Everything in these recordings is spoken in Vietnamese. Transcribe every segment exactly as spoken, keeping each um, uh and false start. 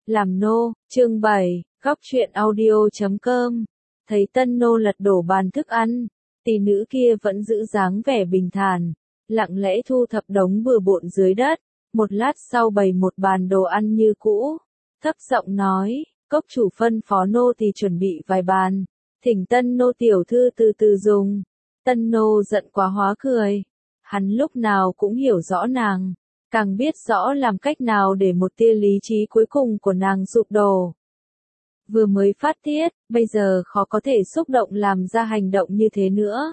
Làm nô, chương bảy, góc truyện audio chấm com. Thấy tân nô lật đổ bàn thức ăn, tỷ nữ kia vẫn giữ dáng vẻ bình thản, lặng lẽ thu thập đống bừa bộn dưới đất, một lát sau bày một bàn đồ ăn như cũ, thấp giọng nói, cốc chủ phân phó nô thì chuẩn bị vài bàn, thỉnh tân nô tiểu thư từ từ dùng. Tân nô giận quá hóa cười, hắn lúc nào cũng hiểu rõ nàng, càng biết rõ làm cách nào để một tia lý trí cuối cùng của nàng sụp đổ. Vừa mới phát tiết, bây giờ khó có thể xúc động làm ra hành động như thế nữa.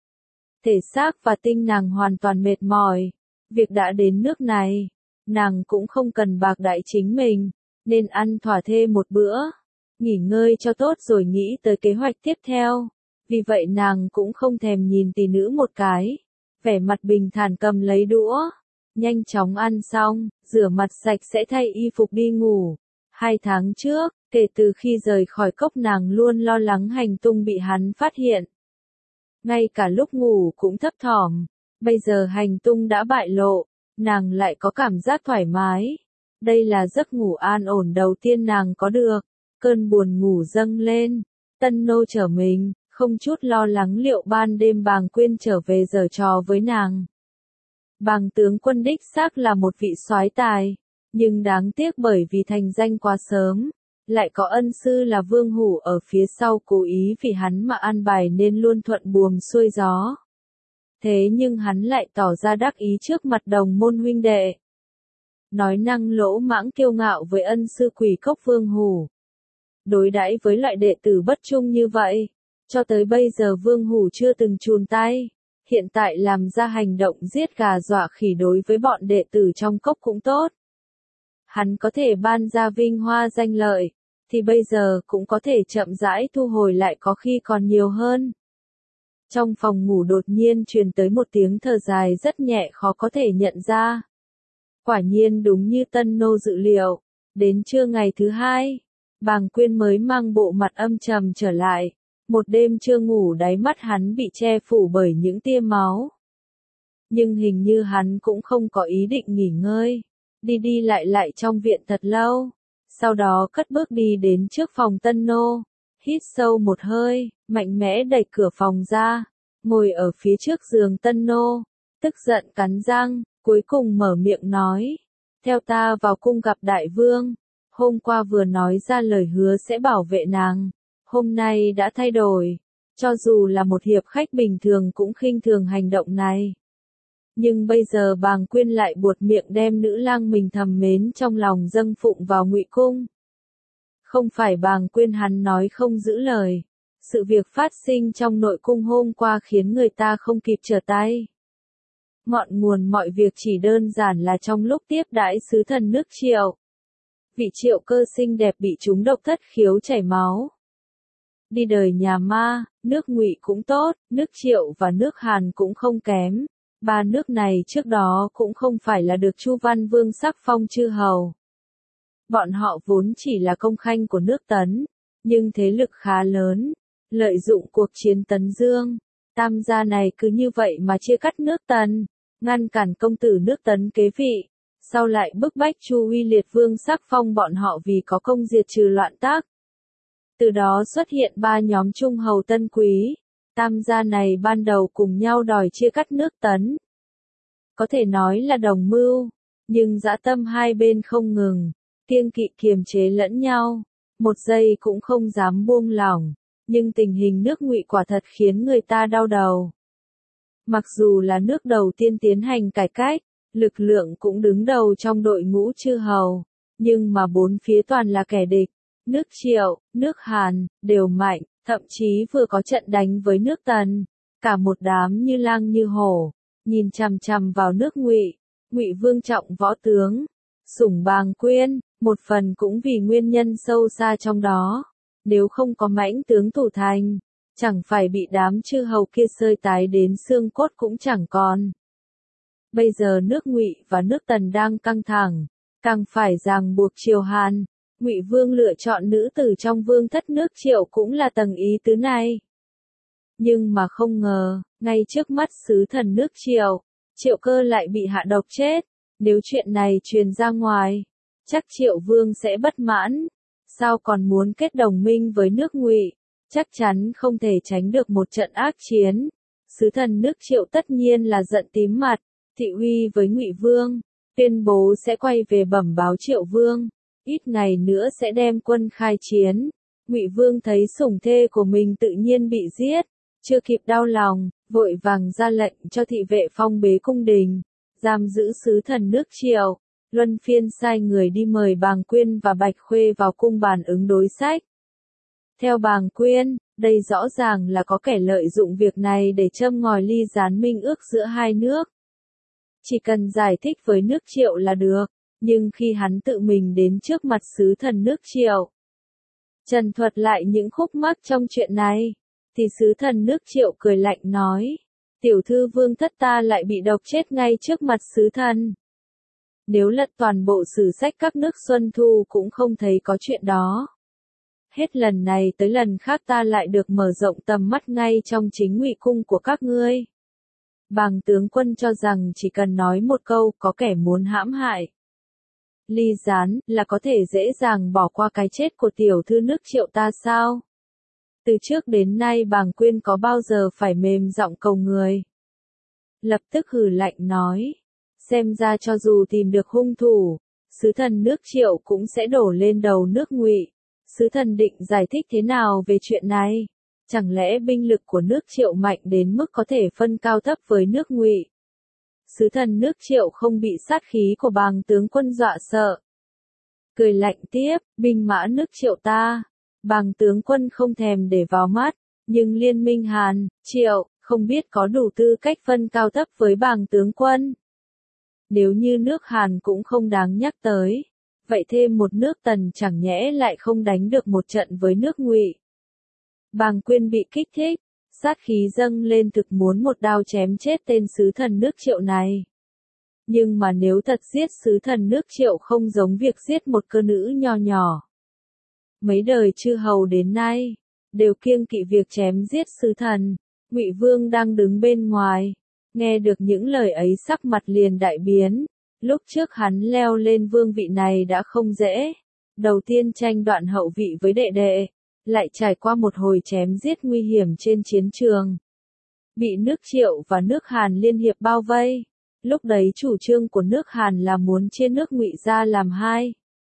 Thể xác và tinh nàng hoàn toàn mệt mỏi, việc đã đến nước này, nàng cũng không cần bạc đãi chính mình, nên ăn thỏa thê một bữa, nghỉ ngơi cho tốt rồi nghĩ tới kế hoạch tiếp theo. Vì vậy nàng cũng không thèm nhìn tỷ nữ một cái, vẻ mặt bình thản cầm lấy đũa, nhanh chóng ăn xong, rửa mặt sạch sẽ thay y phục đi ngủ. Hai tháng trước, kể từ khi rời khỏi cốc nàng luôn lo lắng hành tung bị hắn phát hiện. Ngay cả lúc ngủ cũng thấp thỏm, bây giờ hành tung đã bại lộ, nàng lại có cảm giác thoải mái. Đây là giấc ngủ an ổn đầu tiên nàng có được, cơn buồn ngủ dâng lên, tân nô trở mình, không chút lo lắng liệu ban đêm Bàng Quyên trở về giở trò với nàng. Bàng tướng quân đích xác là một vị soái tài, nhưng đáng tiếc bởi vì thành danh quá sớm, lại có ân sư là Vương Hủ ở phía sau cố ý vì hắn mà an bài nên luôn thuận buồm xuôi gió. Thế nhưng hắn lại tỏ ra đắc ý trước mặt đồng môn huynh đệ. Nói năng lỗ mãng kiêu ngạo với ân sư Quỷ Cốc Vương Hủ. Đối đãi với loại đệ tử bất trung như vậy, cho tới bây giờ Vương Hủ chưa từng chùn tay, hiện tại làm ra hành động giết gà dọa khỉ đối với bọn đệ tử trong cốc cũng tốt. Hắn có thể ban ra vinh hoa danh lợi, thì bây giờ cũng có thể chậm rãi thu hồi lại có khi còn nhiều hơn. Trong phòng ngủ đột nhiên truyền tới một tiếng thở dài rất nhẹ khó có thể nhận ra. Quả nhiên đúng như tân nô dự liệu, đến trưa ngày thứ hai, Bàng Quyên mới mang bộ mặt âm trầm trở lại. Một đêm chưa ngủ đáy mắt hắn bị che phủ bởi những tia máu. Nhưng hình như hắn cũng không có ý định nghỉ ngơi, đi đi lại lại trong viện thật lâu. Sau đó cất bước đi đến trước phòng tân nô, hít sâu một hơi, mạnh mẽ đẩy cửa phòng ra, ngồi ở phía trước giường tân nô, tức giận cắn răng, cuối cùng mở miệng nói, theo ta vào cung gặp đại vương, hôm qua vừa nói ra lời hứa sẽ bảo vệ nàng. Hôm nay đã thay đổi, cho dù là một hiệp khách bình thường cũng khinh thường hành động này. Nhưng bây giờ Bàng Quyên lại buột miệng đem nữ lang mình thầm mến trong lòng dâng phụng vào Ngụy Cung. Không phải Bàng Quyên hắn nói không giữ lời, sự việc phát sinh trong nội cung hôm qua khiến người ta không kịp trở tay. Ngọn nguồn mọi việc chỉ đơn giản là trong lúc tiếp đãi sứ thần nước Triệu. Vị Triệu cơ xinh đẹp bị trúng độc thất khiếu chảy máu. Đi đời nhà ma, nước Ngụy cũng tốt, nước Triệu và nước Hàn cũng không kém. Ba nước này trước đó cũng không phải là được Chu Văn Vương sắc phong chư hầu. Bọn họ vốn chỉ là công khanh của nước Tấn, nhưng thế lực khá lớn, lợi dụng cuộc chiến Tấn Dương. Tam gia này cứ như vậy mà chia cắt nước Tần, ngăn cản công tử nước Tấn kế vị. Sau lại bức bách Chu Uy Liệt Vương sắc phong bọn họ vì có công diệt trừ loạn tác. Từ đó xuất hiện ba nhóm trung hầu tân quý, tam gia này ban đầu cùng nhau đòi chia cắt nước Tấn. Có thể nói là đồng mưu, nhưng dã tâm hai bên không ngừng, kiêng kỵ kiềm chế lẫn nhau, một giây cũng không dám buông lỏng, nhưng tình hình nước Ngụy quả thật khiến người ta đau đầu. Mặc dù là nước đầu tiên tiến hành cải cách, lực lượng cũng đứng đầu trong đội ngũ chư hầu, nhưng mà bốn phía toàn là kẻ địch. Nước Triệu, nước Hàn, đều mạnh, thậm chí vừa có trận đánh với nước Tần, cả một đám như lang như hổ, nhìn chằm chằm vào nước Ngụy. Ngụy Vương trọng võ tướng, sủng Bàng Quyên, một phần cũng vì nguyên nhân sâu xa trong đó, nếu không có mãnh tướng thủ thành, chẳng phải bị đám chư hầu kia sơi tái đến xương cốt cũng chẳng còn. Bây giờ nước Ngụy và nước Tần đang căng thẳng, càng phải ràng buộc Triều Hàn. Ngụy Vương lựa chọn nữ tử trong vương thất nước Triệu cũng là tầng ý tứ này. Nhưng mà không ngờ, ngay trước mắt sứ thần nước Triệu, Triệu Cơ lại bị hạ độc chết. Nếu chuyện này truyền ra ngoài, chắc Triệu Vương sẽ bất mãn, sao còn muốn kết đồng minh với nước Ngụy, chắc chắn không thể tránh được một trận ác chiến. Sứ thần nước Triệu tất nhiên là giận tím mặt, thị uy với Ngụy Vương, tuyên bố sẽ quay về bẩm báo Triệu Vương, ít ngày nữa sẽ đem quân khai chiến. Ngụy Vương thấy sủng thê của mình tự nhiên bị giết, chưa kịp đau lòng, vội vàng ra lệnh cho thị vệ phong bế cung đình, giam giữ sứ thần nước Triệu, luân phiên sai người đi mời Bàng Quyên và Bạch Khuê vào cung bàn ứng đối sách. Theo Bàng Quyên, đây rõ ràng là có kẻ lợi dụng việc này để châm ngòi ly gián minh ước giữa hai nước. Chỉ cần giải thích với nước Triệu là được, nhưng khi hắn tự mình đến trước mặt sứ thần nước Triệu, trần thuật lại những khúc mắc trong chuyện này, thì sứ thần nước Triệu cười lạnh nói, tiểu thư vương thất ta lại bị độc chết ngay trước mặt sứ thần. Nếu lật toàn bộ sử sách các nước Xuân Thu cũng không thấy có chuyện đó. Hết lần này tới lần khác ta lại được mở rộng tầm mắt ngay trong chính Ngụy cung của các ngươi. Bàng tướng quân cho rằng chỉ cần nói một câu có kẻ muốn hãm hại ly gián là có thể dễ dàng bỏ qua cái chết của tiểu thư nước Triệu ta sao? Từ trước đến nay Bàng Quyên có bao giờ phải mềm giọng cầu người? Lập tức hừ lạnh nói, xem ra cho dù tìm được hung thủ, sứ thần nước Triệu cũng sẽ đổ lên đầu nước Ngụy. Sứ thần định giải thích thế nào về chuyện này? Chẳng lẽ binh lực của nước Triệu mạnh đến mức có thể phân cao thấp với nước Ngụy? Sứ thần nước Triệu không bị sát khí của Bàng tướng quân dọa sợ. Cười lạnh tiếp, binh mã nước Triệu ta, Bàng tướng quân không thèm để vào mắt, nhưng liên minh Hàn, Triệu, không biết có đủ tư cách phân cao thấp với Bàng tướng quân. Nếu như nước Hàn cũng không đáng nhắc tới, vậy thêm một nước Tần chẳng nhẽ lại không đánh được một trận với nước Ngụy. Bàng Quyên bị kích thích, sát khí dâng lên thực muốn một đao chém chết tên sứ thần nước Triệu này. Nhưng mà nếu thật giết sứ thần nước Triệu không giống việc giết một cơ nữ nho nhỏ. Mấy đời chư hầu đến nay, đều kiêng kỵ việc chém giết sứ thần. Ngụy Vương đang đứng bên ngoài, nghe được những lời ấy sắc mặt liền đại biến. Lúc trước hắn leo lên vương vị này đã không dễ. Đầu tiên tranh đoạn hậu vị với đệ đệ, lại trải qua một hồi chém giết nguy hiểm trên chiến trường. Bị nước Triệu và nước Hàn liên hiệp bao vây. Lúc đấy chủ trương của nước Hàn là muốn chia nước Ngụy ra làm hai,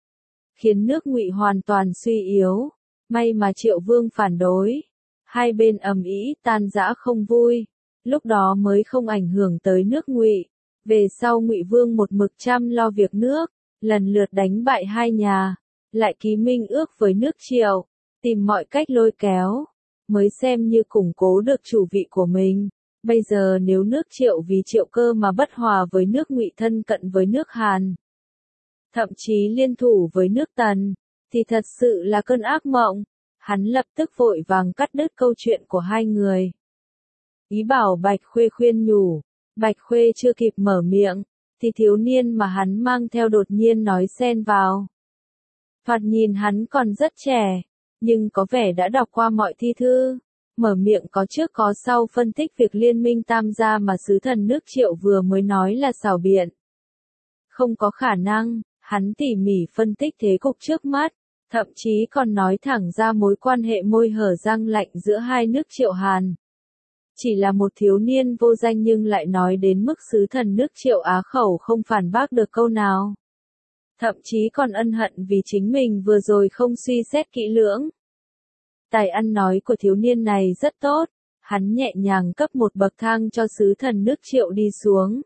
khiến nước Ngụy hoàn toàn suy yếu. May mà Triệu Vương phản đối, hai bên ầm ĩ tan rã không vui, lúc đó mới không ảnh hưởng tới nước Ngụy. Về sau Ngụy Vương một mực chăm lo việc nước, lần lượt đánh bại hai nhà, lại ký minh ước với nước Triệu, tìm mọi cách lôi kéo, mới xem như củng cố được chủ vị của mình. Bây giờ nếu nước Triệu vì Triệu Cơ mà bất hòa với nước Ngụy thân cận với nước Hàn, thậm chí liên thủ với nước Tần, thì thật sự là cơn ác mộng. Hắn lập tức vội vàng cắt đứt câu chuyện của hai người. Ý bảo Bạch Khuê khuyên nhủ, Bạch Khuê chưa kịp mở miệng, thì thiếu niên mà hắn mang theo đột nhiên nói xen vào. Thoạt nhìn hắn còn rất trẻ, nhưng có vẻ đã đọc qua mọi thi thư, mở miệng có trước có sau phân tích việc liên minh tam gia mà sứ thần nước Triệu vừa mới nói là xảo biện. Không có khả năng, hắn tỉ mỉ phân tích thế cục trước mắt, thậm chí còn nói thẳng ra mối quan hệ môi hở răng lạnh giữa hai nước Triệu Hàn. Chỉ là một thiếu niên vô danh nhưng lại nói đến mức sứ thần nước Triệu á khẩu không phản bác được câu nào. Thậm chí còn ân hận vì chính mình vừa rồi không suy xét kỹ lưỡng. Tài ăn nói của thiếu niên này rất tốt, hắn nhẹ nhàng cấp một bậc thang cho sứ thần nước Triệu đi xuống.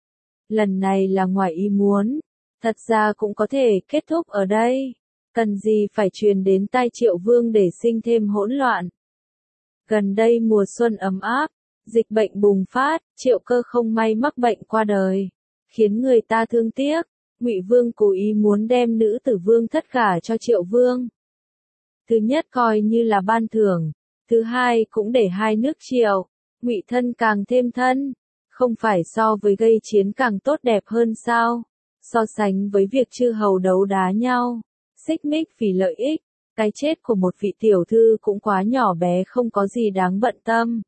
Lần này là ngoài ý muốn, thật ra cũng có thể kết thúc ở đây, cần gì phải truyền đến tai Triệu Vương để sinh thêm hỗn loạn. Gần đây mùa xuân ấm áp, dịch bệnh bùng phát, Triệu Cơ không may mắc bệnh qua đời, khiến người ta thương tiếc. Ngụy Vương cố ý muốn đem nữ tử vương thất gả cho Triệu Vương. Thứ nhất coi như là ban thưởng, thứ hai cũng để hai nước Triệu, Ngụy thân càng thêm thân, không phải so với gây chiến càng tốt đẹp hơn sao? So sánh với việc chư hầu đấu đá nhau, xích mích vì lợi ích, cái chết của một vị tiểu thư cũng quá nhỏ bé không có gì đáng bận tâm.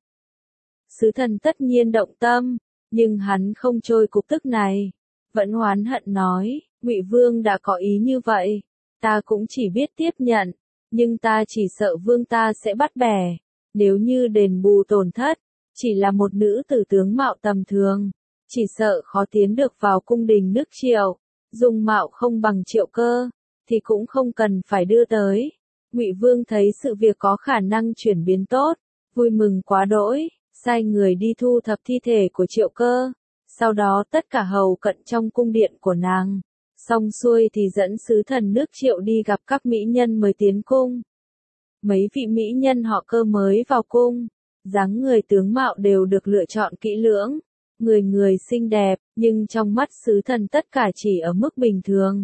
Sứ thần tất nhiên động tâm, nhưng hắn không trôi cục tức này, vẫn oán hận nói, Ngụy Vương đã có ý như vậy, ta cũng chỉ biết tiếp nhận, nhưng ta chỉ sợ vương ta sẽ bắt bẻ, nếu như đền bù tổn thất, chỉ là một nữ tử tướng mạo tầm thường, chỉ sợ khó tiến được vào cung đình nước Triệu, dung mạo không bằng Triệu Cơ, thì cũng không cần phải đưa tới. Ngụy Vương thấy sự việc có khả năng chuyển biến tốt, vui mừng quá đỗi, sai người đi thu thập thi thể của Triệu Cơ, sau đó tất cả hầu cận trong cung điện của nàng, xong xuôi thì dẫn sứ thần nước Triệu đi gặp các mỹ nhân mới tiến cung. Mấy vị mỹ nhân họ Cơ mới vào cung, dáng người tướng mạo đều được lựa chọn kỹ lưỡng, người người xinh đẹp, nhưng trong mắt sứ thần tất cả chỉ ở mức bình thường.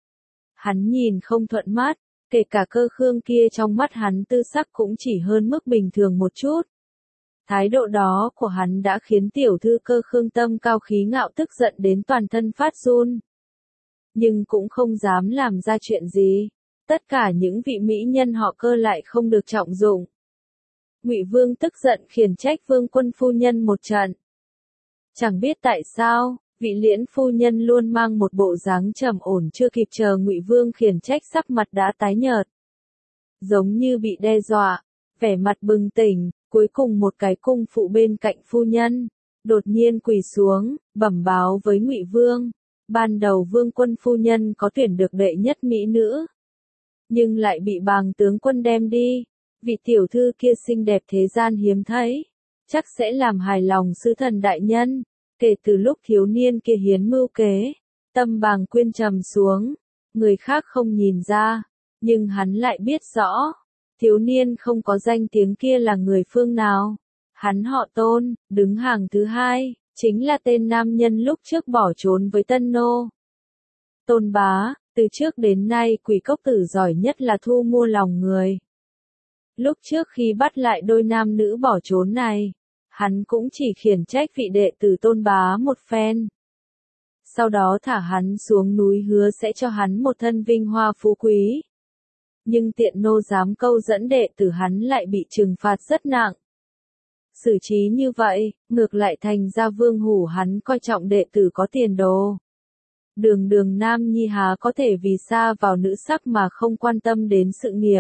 Hắn nhìn không thuận mắt, kể cả Cơ Khương kia trong mắt hắn tư sắc cũng chỉ hơn mức bình thường một chút. Thái độ đó của hắn đã khiến tiểu thư Cơ Khương tâm cao khí ngạo tức giận đến toàn thân phát run. Nhưng cũng không dám làm ra chuyện gì. Tất cả những vị mỹ nhân họ Cơ lại không được trọng dụng. Ngụy Vương tức giận khiển trách Vương Quân phu nhân một trận. Chẳng biết tại sao, vị Liễn phu nhân luôn mang một bộ dáng trầm ổn, chưa kịp chờ Ngụy Vương khiển trách sắc mặt đã tái nhợt, giống như bị đe dọa, vẻ mặt bừng tỉnh. Cuối cùng một cái cung phụ bên cạnh phu nhân đột nhiên quỳ xuống, bẩm báo với Ngụy Vương, ban đầu Vương Quân phu nhân có tuyển được đệ nhất mỹ nữ, nhưng lại bị Bàng tướng quân đem đi. Vị tiểu thư kia xinh đẹp thế gian hiếm thấy, chắc sẽ làm hài lòng sứ thần đại nhân. Kể từ lúc thiếu niên kia hiến mưu kế, tâm Bàng Quyên trầm xuống, người khác không nhìn ra, nhưng hắn lại biết rõ, thiếu niên không có danh tiếng kia là người phương nào. Hắn họ Tôn, đứng hàng thứ hai, chính là tên nam nhân lúc trước bỏ trốn với Tân Nô. Tôn Bá, từ trước đến nay Quỷ Cốc Tử giỏi nhất là thu mua lòng người. Lúc trước khi bắt lại đôi nam nữ bỏ trốn này, hắn cũng chỉ khiển trách vị đệ tử Tôn Bá một phen. Sau đó thả hắn xuống núi, hứa sẽ cho hắn một thân vinh hoa phú quý. Nhưng tiện nô dám câu dẫn đệ tử hắn lại bị trừng phạt rất nặng. Xử trí như vậy, ngược lại thành ra Vương Hủ hắn coi trọng đệ tử có tiền đồ. Đường đường nam nhi há có thể vì sa vào nữ sắc mà không quan tâm đến sự nghiệp.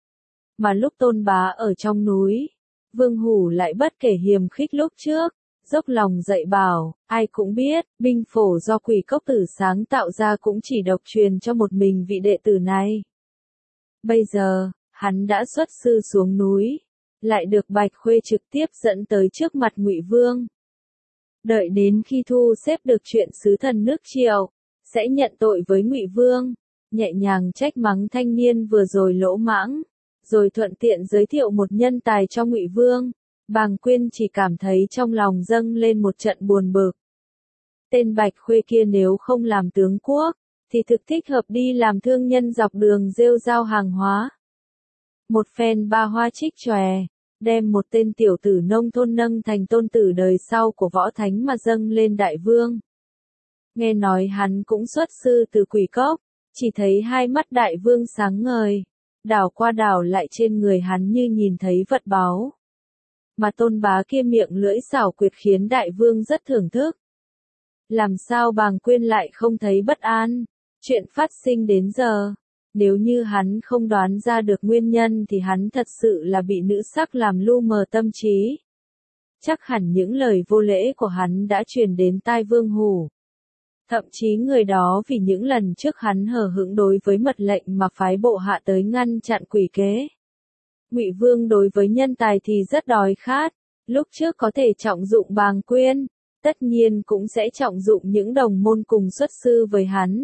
Mà lúc Tôn Bá ở trong núi, Vương Hủ lại bất kể hiềm khích lúc trước, dốc lòng dạy bảo. Ai cũng biết, binh phổ do Quỷ Cốc Tử sáng tạo ra cũng chỉ độc truyền cho một mình vị đệ tử này. Bây giờ, hắn đã xuất sư xuống núi, lại được Bạch Khuê trực tiếp dẫn tới trước mặt Ngụy Vương. Đợi đến khi thu xếp được chuyện sứ thần nước Triệu, sẽ nhận tội với Ngụy Vương, nhẹ nhàng trách mắng thanh niên vừa rồi lỗ mãng, rồi thuận tiện giới thiệu một nhân tài cho Ngụy Vương. Bàng Quyên chỉ cảm thấy trong lòng dâng lên một trận buồn bực. Tên Bạch Khuê kia nếu không làm tướng quốc, thì thực thích hợp đi làm thương nhân dọc đường rêu rao hàng hóa. Một phen ba hoa trích chòe, đem một tên tiểu tử nông thôn nâng thành tôn tử đời sau của võ thánh mà dâng lên đại vương. Nghe nói hắn cũng xuất sư từ Quỷ Cốc, chỉ thấy hai mắt đại vương sáng ngời, đảo qua đảo lại trên người hắn như nhìn thấy vật báu. Mà Tôn Bá kia miệng lưỡi xảo quyệt khiến đại vương rất thưởng thức. Làm sao Bàng Quyên lại không thấy bất an? Chuyện phát sinh đến giờ, nếu như hắn không đoán ra được nguyên nhân thì hắn thật sự là bị nữ sắc làm lu mờ tâm trí. Chắc hẳn những lời vô lễ của hắn đã truyền đến tai Vương Hủ. Thậm chí người đó vì những lần trước hắn hờ hững đối với mật lệnh mà phái bộ hạ tới ngăn chặn quỷ kế. Ngụy Vương đối với nhân tài thì rất đói khát, lúc trước có thể trọng dụng Bàng Quyên, tất nhiên cũng sẽ trọng dụng những đồng môn cùng xuất sư với hắn.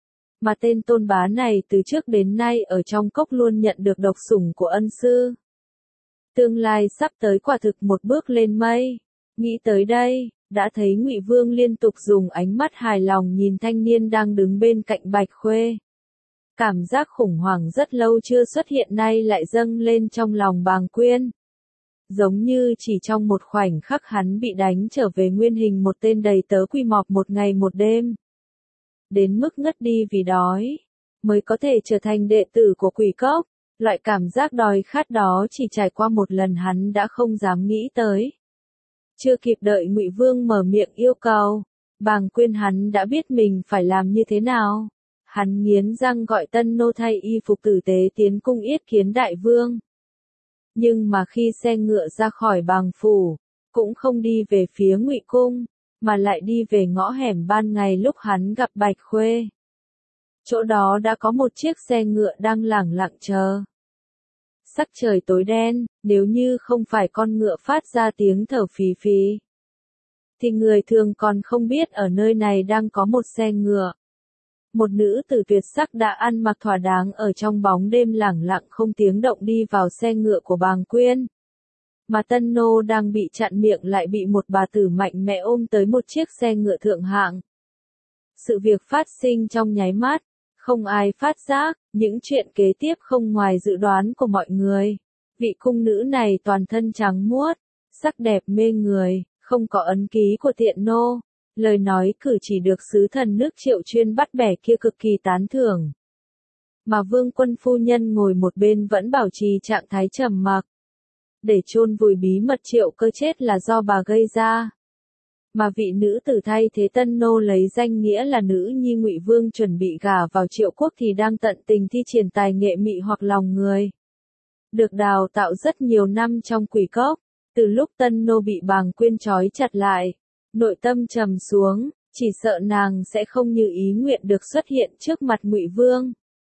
Mà tên Tôn Bá này từ trước đến nay ở trong cốc luôn nhận được độc sủng của ân sư. Tương lai sắp tới quả thực một bước lên mây. Nghĩ tới đây, đã thấy Ngụy Vương liên tục dùng ánh mắt hài lòng nhìn thanh niên đang đứng bên cạnh Bạch Khuê. Cảm giác khủng hoảng rất lâu chưa xuất hiện nay lại dâng lên trong lòng Bàng Quyên. Giống như chỉ trong một khoảnh khắc hắn bị đánh trở về nguyên hình một tên đầy tớ quy mọp một ngày một đêm. Đến mức ngất đi vì đói, mới có thể trở thành đệ tử của Quỷ Cốc. Loại cảm giác đói khát đó chỉ trải qua một lần hắn đã không dám nghĩ tới. Chưa kịp đợi Ngụy Vương mở miệng yêu cầu, Bàng Quyên hắn đã biết mình phải làm như thế nào. Hắn nghiến răng gọi Tân Nô thay y phục tử tế tiến cung yết kiến đại vương. Nhưng mà khi xe ngựa ra khỏi Bàng phủ, cũng không đi về phía Ngụy cung, mà lại đi về ngõ hẻm ban ngày lúc hắn gặp Bạch Khuê. Chỗ đó đã có một chiếc xe ngựa đang lẳng lặng chờ. Sắc trời tối đen, nếu như không phải con ngựa phát ra tiếng thở phì phì, thì người thường còn không biết ở nơi này đang có một xe ngựa. Một nữ tử tuyệt sắc đã ăn mặc thỏa đáng ở trong bóng đêm lẳng lặng không tiếng động đi vào xe ngựa của Bàng Quyên. Mà Tân Nô đang bị chặn miệng lại bị một bà tử mạnh mẽ ôm tới một chiếc xe ngựa thượng hạng. Sự việc phát sinh trong nháy mắt, không ai phát giác, những chuyện kế tiếp không ngoài dự đoán của mọi người. Vị cung nữ này toàn thân trắng muốt, sắc đẹp mê người, không có ấn ký của tiện nô. Lời nói cử chỉ được sứ thần nước Triệu chuyên bắt bẻ kia cực kỳ tán thưởng. Mà vương quân phu nhân ngồi một bên vẫn bảo trì trạng thái trầm mặc. Để chôn vùi bí mật Triệu Cơ chết là do bà gây ra. Mà vị nữ tử thay thế Tân Nô lấy danh nghĩa là nữ nhi Ngụy Vương chuẩn bị gả vào Triệu quốc thì đang tận tình thi triển tài nghệ mị hoặc lòng người. Được đào tạo rất nhiều năm trong Quỷ Cốc, từ lúc Tân Nô bị Bàng Quyên trói chặt lại, nội tâm trầm xuống, chỉ sợ nàng sẽ không như ý nguyện được xuất hiện trước mặt Ngụy Vương.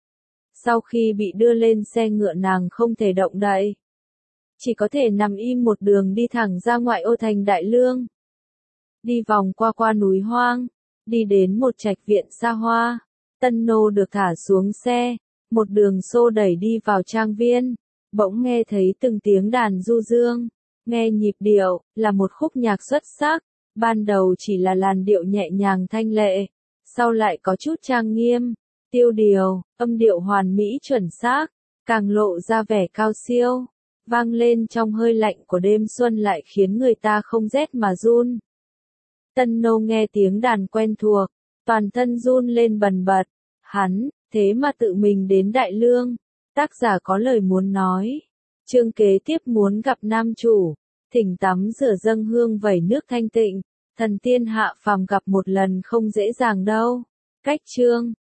Sau khi bị đưa lên xe ngựa nàng không thể động đậy, chỉ có thể nằm im một đường đi thẳng ra ngoại ô thành Đại Lương. Đi vòng qua qua núi hoang, đi đến một trạch viện xa hoa, Tân Nô được thả xuống xe, một đường xô đẩy đi vào trang viên, bỗng nghe thấy từng tiếng đàn du dương, nghe nhịp điệu, là một khúc nhạc xuất sắc, ban đầu chỉ là làn điệu nhẹ nhàng thanh lệ, sau lại có chút trang nghiêm, tiêu điều, âm điệu hoàn mỹ chuẩn xác, càng lộ ra vẻ cao siêu, vang lên trong hơi lạnh của đêm xuân lại khiến người ta không rét mà run. Tân Nô nghe tiếng đàn quen thuộc, toàn thân run lên bần bật, hắn, thế mà tự mình đến Đại Lương, tác giả có lời muốn nói. Chương kế tiếp muốn gặp nam chủ, thỉnh tắm rửa dâng hương vẩy nước thanh tịnh, thần tiên hạ phàm gặp một lần không dễ dàng đâu. Cách chương